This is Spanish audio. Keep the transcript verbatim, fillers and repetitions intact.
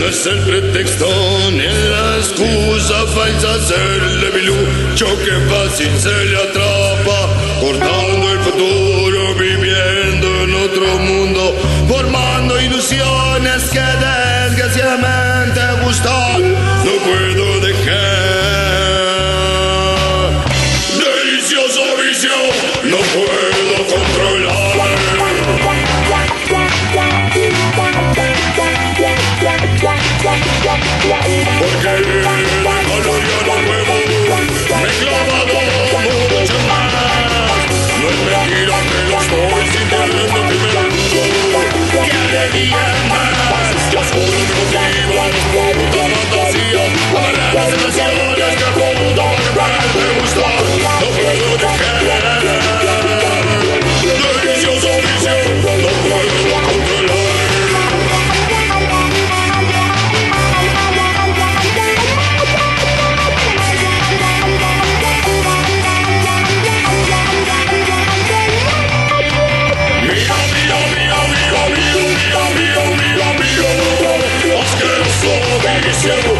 no es el pretexto ni la excusa falsa hacerle bilucho que fácil se le atrapa, cortando el futuro, viviendo en otro mundo, formando ilusiones que desgraciadamente gustan no puedo dejar. Delicioso vicio, no puedo controlar. Porque el valor yo no nuevo me he clavado mucho más. No es mentira que lo estoy sintiendo que me gusto. Cada día más yo oscuro mi motivo, puta fantasía, amarrar las sensaciones que puta madre me gusta. No puedo dejar. Delicioso vicio, no puedo controlar. Asqueroso vicio.